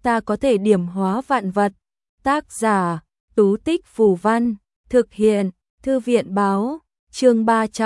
ta có thể điểm hóa vạn vật. Tác giả, Tú Tích Phù Văn, thực hiện, Thư viện Báo, chương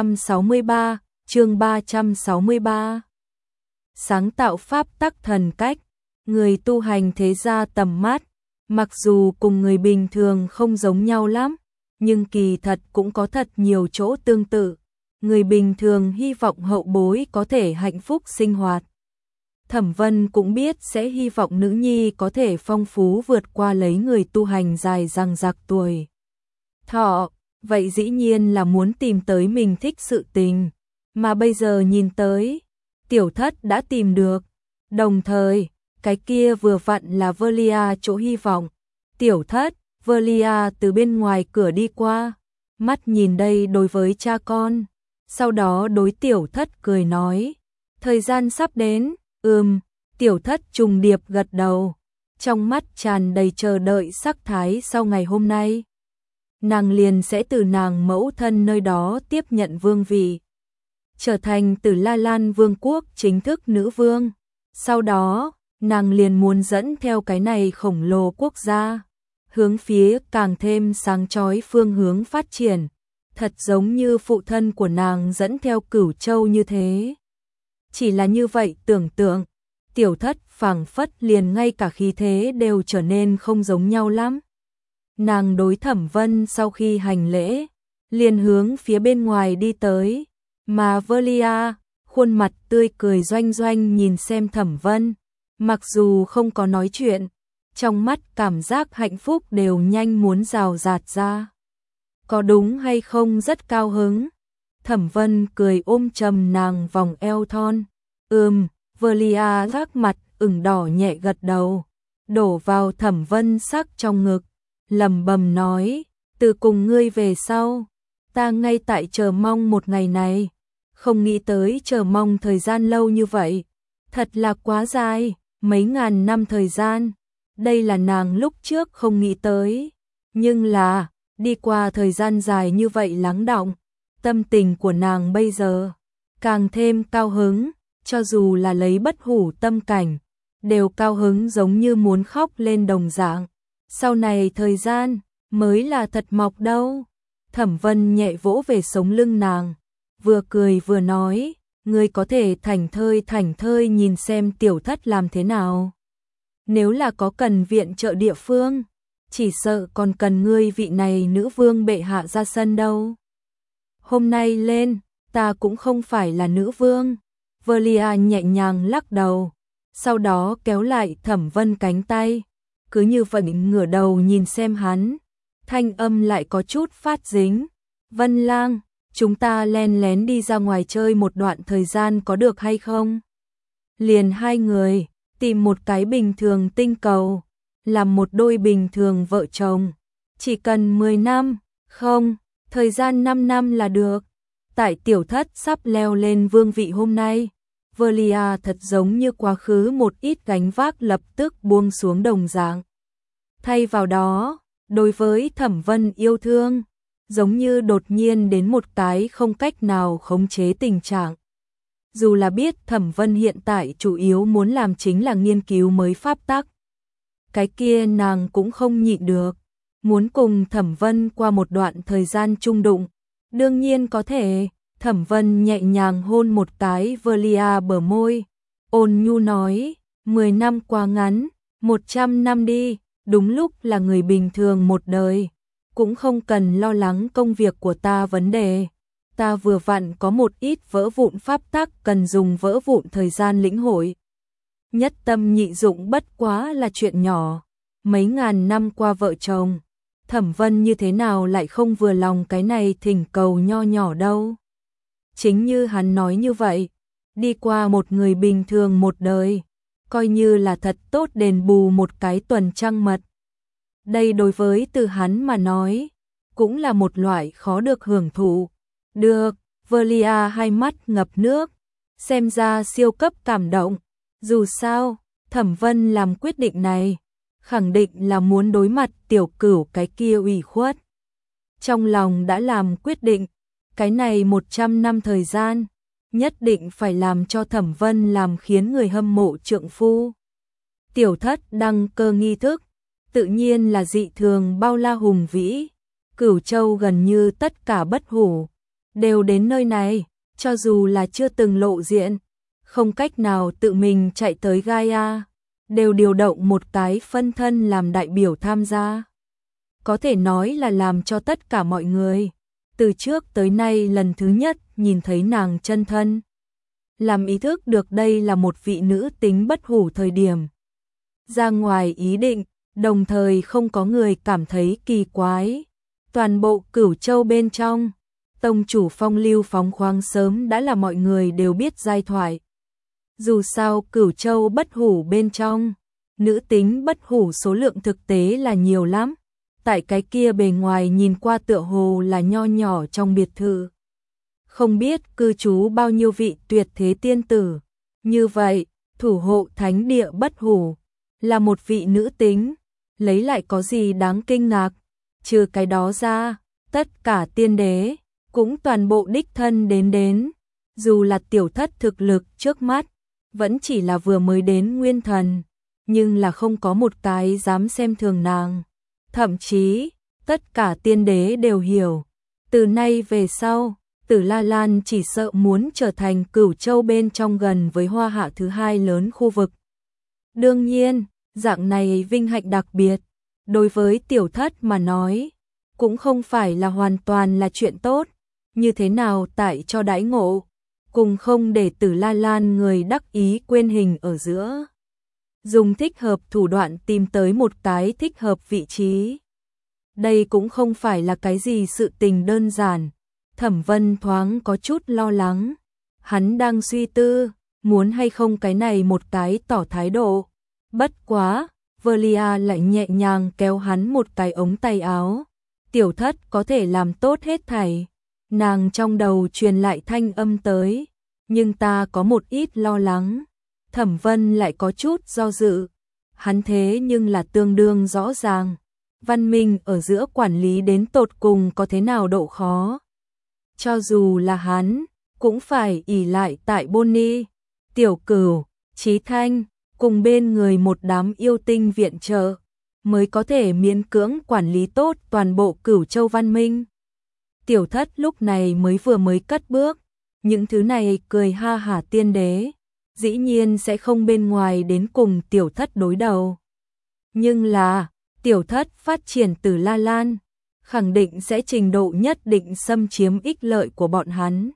363. Sáng tạo pháp tắc thần cách, người tu hành thế gia tầm mắt, mặc dù cùng người bình thường không giống nhau lắm, nhưng kỳ thật cũng có thật nhiều chỗ tương tự. Người bình thường hy vọng hậu bối có thể hạnh phúc sinh hoạt. Thẩm Vân cũng biết sẽ hy vọng nữ nhi có thể phong phú vượt qua lấy người tu hành dài dằng dặc tuổi thọ, vậy dĩ nhiên là muốn tìm tới mình thích sự tình, mà bây giờ nhìn tới, Tiểu Thất đã tìm được, đồng thời, cái kia vừa vặn là Velia chỗ hy vọng. Tiểu Thất, Velia từ bên ngoài cửa đi qua, mắt nhìn đây đối với cha con, sau đó đối Tiểu Thất cười nói, thời gian sắp đến. Tiểu Thất trùng điệp gật đầu, trong mắt tràn đầy chờ đợi sắc thái sau ngày hôm nay. Nàng liền sẽ từ nàng mẫu thân nơi đó tiếp nhận vương vị, trở thành Tử La Lan Vương quốc chính thức nữ vương. Sau đó, nàng liền muốn dẫn theo cái này khổng lồ quốc gia, hướng phía càng thêm sáng chói phương hướng phát triển, thật giống như phụ thân của nàng dẫn theo Cửu Châu như thế. Chỉ là như vậy tưởng tượng, Tiểu Thất phảng phất liền ngay cả khí thế đều trở nên không giống nhau lắm. Nàng đối Thẩm Vân sau khi hành lễ, liền hướng phía bên ngoài đi tới, mà Velia, khuôn mặt tươi cười doanh doanh nhìn xem Thẩm Vân, mặc dù không có nói chuyện, trong mắt cảm giác hạnh phúc đều nhanh muốn rào rạt ra. Có đúng hay không rất cao hứng? Thẩm Vân cười ôm chầm nàng vòng eo thon. Velia gác mặt ửng đỏ nhẹ gật đầu, đổ vào Thẩm Vân sắc trong ngực, lẩm bẩm nói, từ cùng ngươi về sau, ta ngay tại chờ mong một ngày này, không nghĩ tới chờ mong thời gian lâu như vậy, thật là quá dài, mấy ngàn năm thời gian, đây là nàng lúc trước không nghĩ tới, nhưng là, đi qua thời gian dài như vậy lắng đọng, tâm tình của nàng bây giờ càng thêm cao hứng, cho dù là lấy bất hủ tâm cảnh, đều cao hứng giống như muốn khóc lên đồng dạng. Sau này thời gian mới là thật mọc đâu. Thẩm Vân nhẹ vỗ về sống lưng nàng, vừa cười vừa nói, ngươi có thể thảnh thơi nhìn xem Tiểu Thất làm thế nào. Nếu là có cần viện trợ địa phương, chỉ sợ còn cần ngươi vị này nữ vương bệ hạ ra sân đâu. Hôm nay lên, ta cũng không phải là nữ vương. Velia nhẹ nhàng lắc đầu, sau đó kéo lại Thẩm Vân cánh tay, cứ như vậy ngửa đầu nhìn xem hắn, thanh âm lại có chút phát dính. Vân Lang, chúng ta len lén đi ra ngoài chơi một đoạn thời gian có được hay không? Liền hai người, tìm một cái bình thường tinh cầu, làm một đôi bình thường vợ chồng, chỉ cần 10 năm, không, thời gian 5 năm là được. Tại Tiểu Thất sắp leo lên vương vị hôm nay, Velia thật giống như quá khứ một ít gánh vác lập tức buông xuống đồng dạng. Thay vào đó, đối với Thẩm Vân yêu thương, giống như đột nhiên đến một cái không cách nào khống chế tình trạng. Dù là biết Thẩm Vân hiện tại chủ yếu muốn làm chính là nghiên cứu mới pháp tắc, cái kia nàng cũng không nhịn được, muốn cùng Thẩm Vân qua một đoạn thời gian chung đụng. Đương nhiên có thể. Thẩm Vân nhẹ nhàng hôn một cái Velia bờ môi, ôn nhu nói, 10 năm quá ngắn, 100 năm đi, đúng lúc là người bình thường một đời, cũng không cần lo lắng công việc của ta vấn đề. Ta vừa vặn có một ít vỡ vụn pháp tắc cần dùng vỡ vụn thời gian lĩnh hội. Nhất tâm nhị dụng bất quá là chuyện nhỏ, mấy ngàn năm qua vợ chồng, Thẩm Vân như thế nào lại không vừa lòng cái này thỉnh cầu nho nhỏ đâu. Chính như hắn nói như vậy, đi qua một người bình thường một đời, coi như là thật tốt đền bù một cái tuần trăng mật. Đây đối với từ hắn mà nói, cũng là một loại khó được hưởng thụ. Được, Velia hai mắt ngập nước, xem ra siêu cấp cảm động. Dù sao, Thẩm Vân làm quyết định này, khẳng định là muốn đối mặt Tiểu Cửu cái kia ủy khuất. Trong lòng đã làm quyết định, cái này 100 năm thời gian, nhất định phải làm cho Thẩm Vân làm khiến người hâm mộ trượng phu. Tiểu thất đăng cơ nghi thức, tự nhiên là dị thường bao la hùng vĩ. Cửu Châu gần như tất cả bất hủ đều đến nơi này, cho dù là chưa từng lộ diện, không cách nào tự mình chạy tới Gaia, đều điều động một cái phân thân làm đại biểu tham gia. Có thể nói là làm cho tất cả mọi người từ trước tới nay lần thứ nhất nhìn thấy nàng chân thân, làm ý thức được đây là một vị nữ tính bất hủ thời điểm ra ngoài ý định, đồng thời không có người cảm thấy kỳ quái. Toàn bộ Cửu Châu bên trong, tông chủ phong lưu phóng khoáng sớm đã là mọi người đều biết giai thoại. Dù sao Cửu Châu bất hủ bên trong, nữ tính bất hủ số lượng thực tế là nhiều lắm. Tại cái kia bề ngoài nhìn qua tựa hồ là nho nhỏ trong biệt thự, không biết cư trú bao nhiêu vị tuyệt thế tiên tử. Như vậy, thủ hộ thánh địa bất hủ là một vị nữ tính, lấy lại có gì đáng kinh ngạc. Trừ cái đó ra, tất cả tiên đế cũng toàn bộ đích thân đến. Dù là tiểu thất thực lực trước mắt vẫn chỉ là vừa mới đến nguyên thần, nhưng là không có một cái dám xem thường nàng. Thậm chí, tất cả tiên đế đều hiểu, từ nay về sau, Tử La Lan chỉ sợ muốn trở thành Cửu Châu bên trong gần với Hoa Hạ thứ hai lớn khu vực. Đương nhiên, dạng này vinh hạnh đặc biệt, đối với tiểu thất mà nói, cũng không phải là hoàn toàn là chuyện tốt. Như thế nào tại cho đãi ngộ, cùng không để Tử La Lan người đắc ý quên hình ở giữa. Dùng thích hợp thủ đoạn tìm tới một cái thích hợp vị trí. Đây cũng không phải là cái gì sự tình đơn giản. Thẩm Vân thoáng có chút lo lắng. Hắn đang suy tư, muốn hay không cái này một cái tỏ thái độ. Bất quá, Velia lại nhẹ nhàng kéo hắn một cái ống tay áo. Tiểu thất có thể làm tốt hết thảy. Nàng trong đầu truyền lại thanh âm tới. Nhưng ta có một ít lo lắng. Thẩm Vân lại có chút do dự. Hắn thế nhưng là tương đương rõ ràng. Văn minh ở giữa quản lý đến tột cùng có thế nào độ khó. Cho dù là hắn, cũng phải ỷ lại tại Bonnie, Tiểu Cửu, Chí Thanh, cùng bên người một đám yêu tinh viện trợ, mới có thể miễn cưỡng quản lý tốt toàn bộ Cửu Châu văn minh. Tiểu thất lúc này vừa mới cất bước, những thứ này cười ha hả tiên đế, dĩ nhiên sẽ không bên ngoài đến cùng tiểu thất đối đầu. Nhưng là, tiểu thất phát triển Tử La Lan, khẳng định sẽ trình độ nhất định xâm chiếm ích lợi của bọn hắn.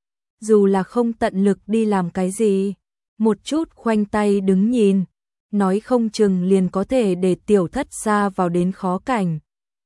Dù là không tận lực đi làm cái gì, một chút khoanh tay đứng nhìn, nói không chừng liền có thể để tiểu thất xa vào đến khó cảnh.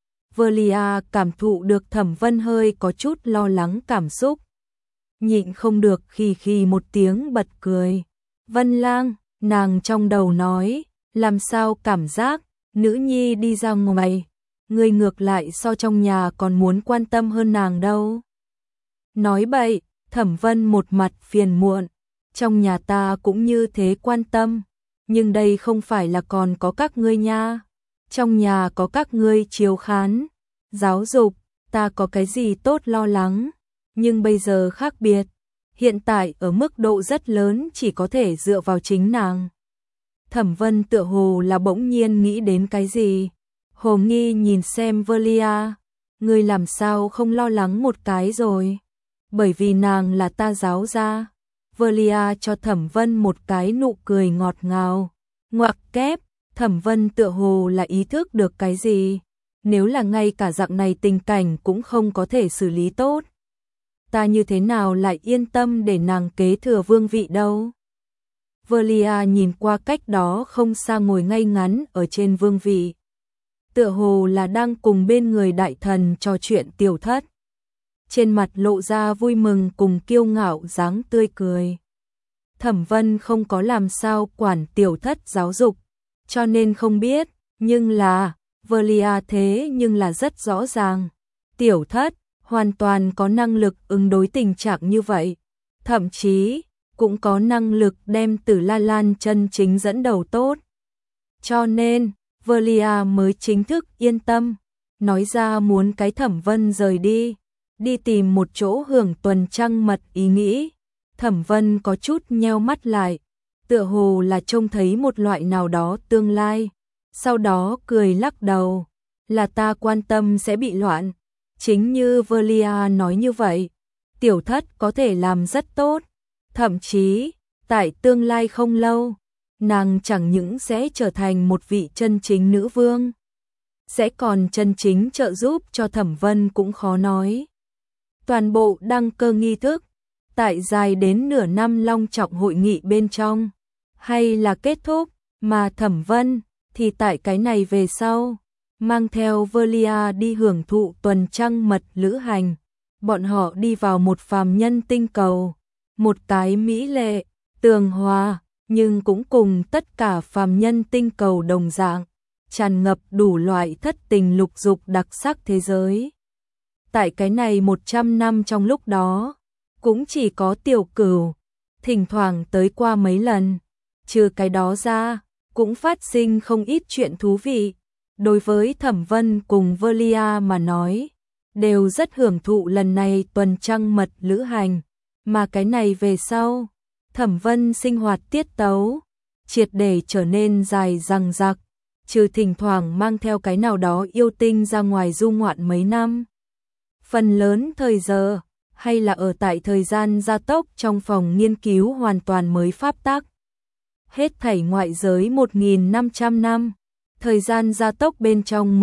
Velia cảm thụ được Thẩm Vân hơi có chút lo lắng cảm xúc. Nhịn không được khì một tiếng bật cười. Vân Lang, nàng trong đầu nói, làm sao cảm giác, nữ nhi đi ra ngoài, người ngược lại so trong nhà còn muốn quan tâm hơn nàng đâu. Nói bậy, Thẩm Vân một mặt phiền muộn, trong nhà ta cũng như thế quan tâm, nhưng đây không phải là còn có các ngươi nha. Trong nhà có các ngươi chiếu khán, giáo dục, ta có cái gì tốt lo lắng, nhưng bây giờ khác biệt. Hiện tại ở mức độ rất lớn chỉ có thể dựa vào chính nàng. Thẩm Vân tựa hồ là bỗng nhiên nghĩ đến cái gì. Hồ nghi nhìn xem Velia, ngươi làm sao không lo lắng một cái rồi. Bởi vì nàng là ta giáo gia. Velia cho Thẩm Vân một cái nụ cười ngọt ngào. Ngoặc kép, Thẩm Vân tựa hồ là ý thức được cái gì. Nếu là ngay cả dạng này tình cảnh cũng không có thể xử lý tốt, ta như thế nào lại yên tâm để nàng kế thừa vương vị đâu. Velia nhìn qua cách đó không xa ngồi ngay ngắn ở trên vương vị, tựa hồ là đang cùng bên người đại thần trò chuyện tiểu thất. Trên mặt lộ ra vui mừng cùng kiêu ngạo dáng tươi cười. Thẩm Vân không có làm sao quản tiểu thất giáo dục, cho nên không biết, nhưng là, Velia thế nhưng là rất rõ ràng. Tiểu thất hoàn toàn có năng lực ứng đối tình trạng như vậy, thậm chí cũng có năng lực đem Tử La Lan chân chính dẫn đầu tốt. Cho nên, Velia mới chính thức yên tâm, nói ra muốn cái Thẩm Vân rời đi tìm một chỗ hưởng tuần trăng mật ý nghĩ. Thẩm Vân có chút nheo mắt lại, tựa hồ là trông thấy một loại nào đó tương lai, sau đó cười lắc đầu, là ta quan tâm sẽ bị loạn, chính như Velia nói như vậy, tiểu thất có thể làm rất tốt, thậm chí, tại tương lai không lâu, nàng chẳng những sẽ trở thành một vị chân chính nữ vương, sẽ còn chân chính trợ giúp cho Thẩm Vân cũng khó nói. Toàn bộ đăng cơ nghi thức, tại dài đến nửa năm long trọng hội nghị bên trong, hay là kết thúc, mà Thẩm Vân thì tại cái này về sau, mang theo Velia đi hưởng thụ tuần trăng mật lữ hành. Bọn họ đi vào một phàm nhân tinh cầu, một cái mỹ lệ, tường hòa, nhưng cũng cùng tất cả phàm nhân tinh cầu đồng dạng, tràn ngập đủ loại thất tình lục dục đặc sắc thế giới. Tại cái này 100 năm trong lúc đó, cũng chỉ có Tiểu Cửu, thỉnh thoảng tới qua mấy lần, trừ cái đó ra, cũng phát sinh không ít chuyện thú vị. Đối với Thẩm Vân cùng Velia mà nói, đều rất hưởng thụ lần này tuần trăng mật lữ hành, mà cái này về sau, Thẩm Vân sinh hoạt tiết tấu, triệt để trở nên dài dằng dặc, trừ thỉnh thoảng mang theo cái nào đó yêu tinh ra ngoài du ngoạn mấy năm. Phần lớn thời giờ, hay là ở tại thời gian gia tốc trong phòng nghiên cứu hoàn toàn mới pháp tắc. Hết thảy ngoại giới 1.500 năm, thời gian gia tốc bên trong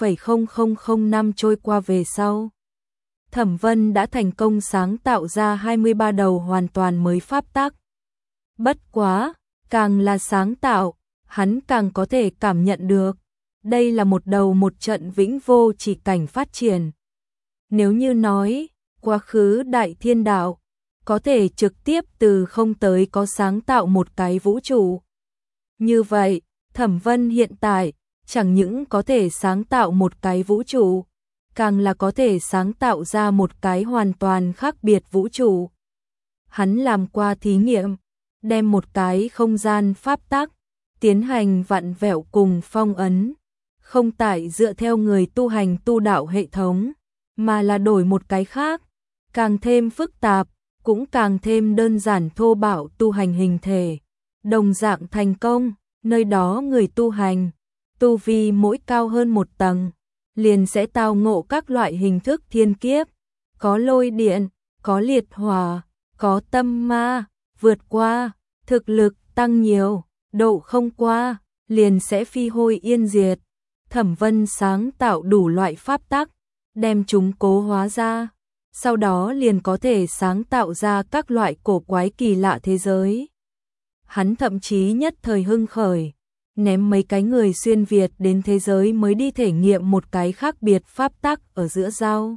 13,0000 năm trôi qua về sau. Thẩm Vân đã thành công sáng tạo ra 23 đầu hoàn toàn mới pháp tắc. Bất quá, càng là sáng tạo, hắn càng có thể cảm nhận được, đây là một đầu một trận vĩnh vô chỉ cảnh phát triển. Nếu như nói, quá khứ đại thiên đạo, có thể trực tiếp từ không tới có sáng tạo một cái vũ trụ. Như vậy, Thẩm Vân hiện tại, chẳng những có thể sáng tạo một cái vũ trụ, càng là có thể sáng tạo ra một cái hoàn toàn khác biệt vũ trụ. Hắn làm qua thí nghiệm, đem một cái không gian pháp tắc, tiến hành vặn vẹo cùng phong ấn, không tại dựa theo người tu hành tu đạo hệ thống, mà là đổi một cái khác, càng thêm phức tạp, cũng càng thêm đơn giản thô bạo tu hành hình thể. Đồng dạng thành công, nơi đó người tu hành, tu vi mỗi cao hơn một tầng, liền sẽ tao ngộ các loại hình thức thiên kiếp, có lôi điện, có liệt hỏa, có tâm ma, vượt qua, thực lực tăng nhiều, độ không qua, liền sẽ phi hôi yên diệt. Thẩm Vân sáng tạo đủ loại pháp tắc, đem chúng cố hóa ra, sau đó liền có thể sáng tạo ra các loại cổ quái kỳ lạ thế giới. Hắn thậm chí nhất thời hưng khởi, ném mấy cái người xuyên Việt đến thế giới mới đi thể nghiệm một cái khác biệt pháp tắc ở giữa giao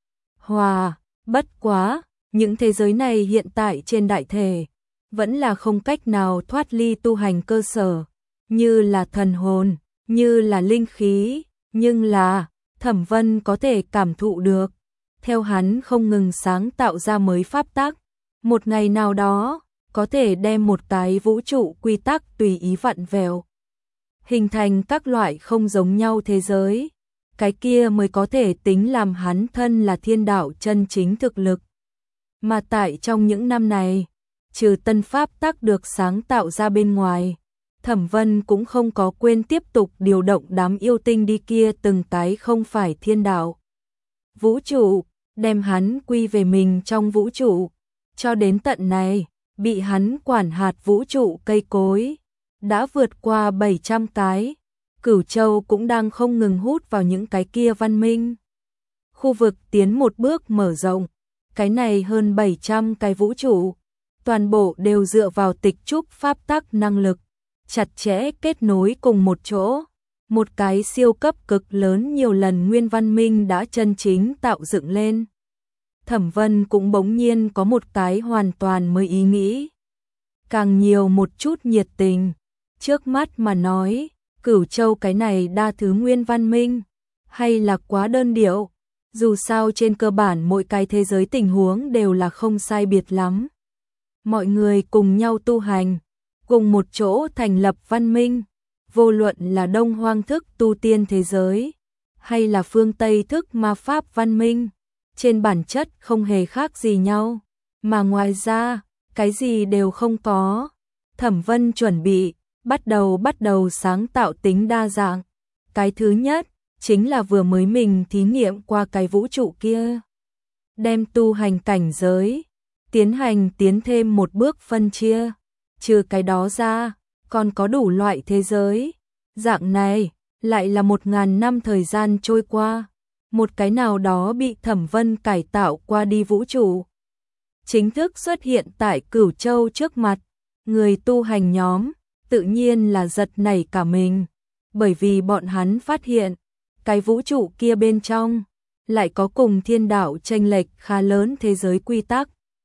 hòa. Bất quá, những thế giới này hiện tại trên đại thể, vẫn là không cách nào thoát ly tu hành cơ sở, như là thần hồn, như là linh khí, nhưng là, Thẩm Vân có thể cảm thụ được, theo hắn không ngừng sáng tạo ra mới pháp tắc, một ngày nào đó, có thể đem một cái vũ trụ quy tắc tùy ý vặn vẹo, hình thành các loại không giống nhau thế giới, cái kia mới có thể tính làm hắn thân là thiên đạo chân chính thực lực. Mà tại trong những năm này, trừ tân pháp tắc được sáng tạo ra bên ngoài, Thẩm Vân cũng không có quên tiếp tục điều động đám yêu tinh đi kia từng cái không phải thiên đạo vũ trụ, đem hắn quy về mình trong vũ trụ, cho đến tận này, bị hắn quản hạt vũ trụ cây cối, đã vượt qua 700 cái, Cửu Châu cũng đang không ngừng hút vào những cái kia văn minh. Khu vực tiến một bước mở rộng, cái này hơn 700 cái vũ trụ, toàn bộ đều dựa vào tịch trúc pháp tắc năng lực, chặt chẽ kết nối cùng một chỗ. Một cái siêu cấp cực lớn nhiều lần nguyên văn minh đã chân chính tạo dựng lên. Thẩm Vân cũng bỗng nhiên có một cái hoàn toàn mới ý nghĩ. Càng nhiều một chút nhiệt tình. Trước mắt mà nói, Cửu Châu cái này đa thứ nguyên văn minh, hay là quá đơn điệu. Dù sao trên cơ bản mỗi cái thế giới tình huống đều là không sai biệt lắm. Mọi người cùng nhau tu hành, cùng một chỗ thành lập văn minh. Vô luận là Đông Hoang thức tu tiên thế giới, hay là phương Tây thức ma pháp văn minh, trên bản chất không hề khác gì nhau, mà ngoài ra, cái gì đều không có. Thẩm Vân chuẩn bị, bắt đầu sáng tạo tính đa dạng. Cái thứ nhất, chính là vừa mới mình thí nghiệm qua cái vũ trụ kia. Đem tu hành cảnh giới, tiến thêm một bước phân chia. Trừ cái đó ra, còn có đủ loại thế giới. Dạng này, lại là 1000 năm thời gian trôi qua. Một cái nào đó bị Thẩm Vân cải tạo qua đi vũ trụ. Chính thức xuất hiện tại Cửu Châu trước mặt. Người tu hành nhóm, tự nhiên là giật nảy cả mình. Bởi vì bọn hắn phát hiện, cái vũ trụ kia bên trong, lại có cùng thiên đạo chênh lệch khá lớn thế giới quy tắc.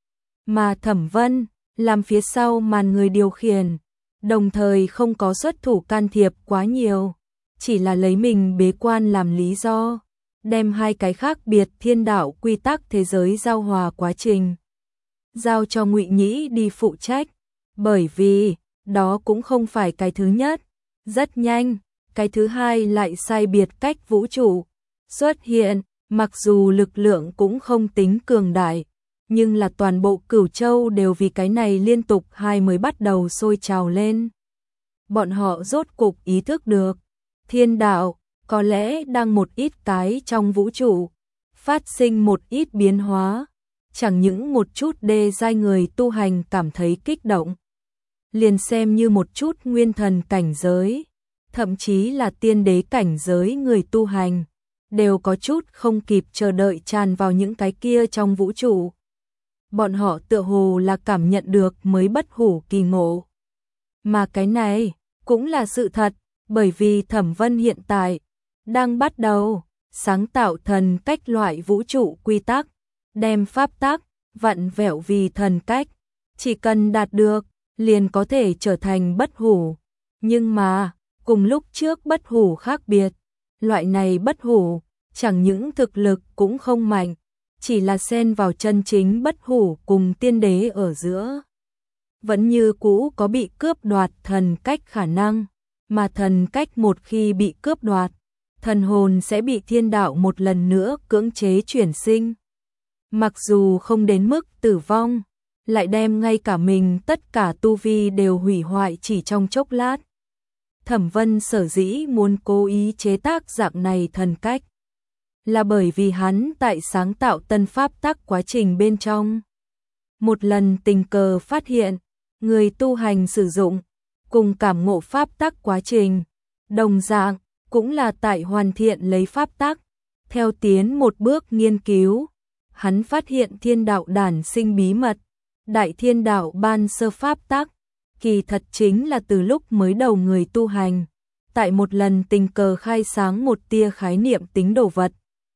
Mà Thẩm Vân, làm phía sau màn người điều khiển, đồng thời không có xuất thủ can thiệp quá nhiều, chỉ là lấy mình bế quan làm lý do, đem hai cái khác biệt thiên đạo quy tắc thế giới giao hòa quá trình, giao cho Ngụy Nhĩ đi phụ trách, bởi vì, đó cũng không phải cái thứ nhất, rất nhanh, cái thứ hai lại sai biệt cách vũ trụ, xuất hiện, mặc dù lực lượng cũng không tính cường đại, nhưng là toàn bộ Cửu Châu đều vì cái này liên tục mới bắt đầu sôi trào lên. Bọn họ rốt cục ý thức được, thiên đạo, có lẽ đang một ít cái trong vũ trụ, phát sinh một ít biến hóa, chẳng những một chút đê giai người tu hành cảm thấy kích động. Liền xem như một chút nguyên thần cảnh giới, thậm chí là tiên đế cảnh giới người tu hành, đều có chút không kịp chờ đợi tràn vào những cái kia trong vũ trụ. Bọn họ tựa hồ là cảm nhận được mới bất hủ kỳ ngộ. Mà cái này, cũng là sự thật, bởi vì Thẩm Vân hiện tại, đang bắt đầu, sáng tạo thần cách loại vũ trụ quy tắc, đem pháp tắc, vặn vẹo vì thần cách, chỉ cần đạt được, liền có thể trở thành bất hủ. Nhưng mà, cùng lúc trước bất hủ khác biệt, loại này bất hủ, chẳng những thực lực cũng không mạnh, chỉ là xen vào chân chính bất hủ cùng tiên đế ở giữa. Vẫn như cũ có bị cướp đoạt thần cách khả năng, mà thần cách một khi bị cướp đoạt, thần hồn sẽ bị thiên đạo một lần nữa cưỡng chế chuyển sinh. Mặc dù không đến mức tử vong, lại đem ngay cả mình tất cả tu vi đều hủy hoại chỉ trong chốc lát. Thẩm Vân sở dĩ muốn cố ý chế tác dạng này thần cách, là bởi vì hắn tại sáng tạo tân pháp tắc quá trình bên trong. Một lần tình cờ phát hiện, người tu hành sử dụng, cùng cảm ngộ pháp tắc quá trình, đồng dạng, cũng là tại hoàn thiện lấy pháp tắc. Theo tiến một bước nghiên cứu, hắn phát hiện thiên đạo đản sinh bí mật, đại thiên đạo ban sơ pháp tắc, kỳ thật chính là từ lúc mới đầu người tu hành, tại một lần tình cờ khai sáng một tia khái niệm tính đồ vật.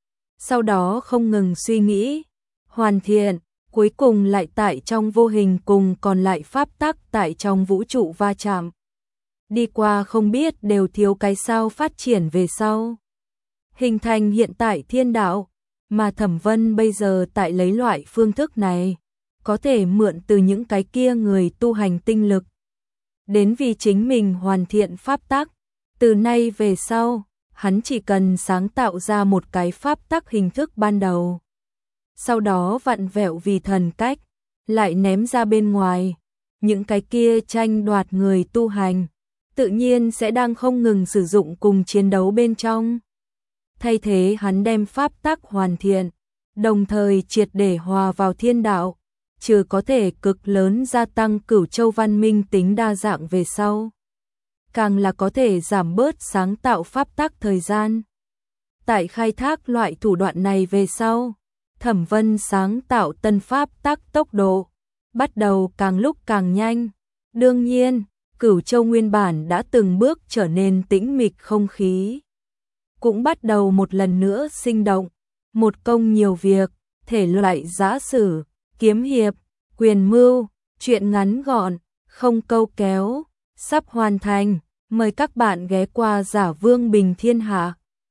Sau đó không ngừng suy nghĩ, hoàn thiện, cuối cùng lại tại trong vô hình cùng còn lại pháp tắc tại trong vũ trụ va chạm. Đi qua không biết đều thiếu cái sao phát triển về sau. Hình thành hiện tại thiên đạo, mà Thẩm Vân bây giờ tại lấy loại phương thức này, có thể mượn từ những cái kia người tu hành tinh lực. Đến vì chính mình hoàn thiện pháp tắc, từ nay về sau, hắn chỉ cần sáng tạo ra một cái pháp tắc hình thức ban đầu. Sau đó vặn vẹo vì thần cách, lại ném ra bên ngoài. Những cái kia tranh đoạt người tu hành, tự nhiên sẽ đang không ngừng sử dụng cùng chiến đấu bên trong. Thay thế hắn đem pháp tắc hoàn thiện, đồng thời triệt để hòa vào thiên đạo, trừ có thể cực lớn gia tăng Cửu Châu văn minh tính đa dạng về sau. Càng là có thể giảm bớt sáng tạo pháp tắc thời gian. Tại khai thác loại thủ đoạn này về sau, Thẩm Vân sáng tạo tân pháp tắc tốc độ, bắt đầu càng lúc càng nhanh. Đương nhiên, Cửu Châu nguyên bản đã từng bước trở nên tĩnh mịch không khí, cũng bắt đầu một lần nữa sinh động, một công nhiều việc, thể loại giã sử, kiếm hiệp, quyền mưu, truyện ngắn gọn, không câu kéo, sắp hoàn thành, mời các bạn ghé qua Giả Vương Bình Thiên Hạ.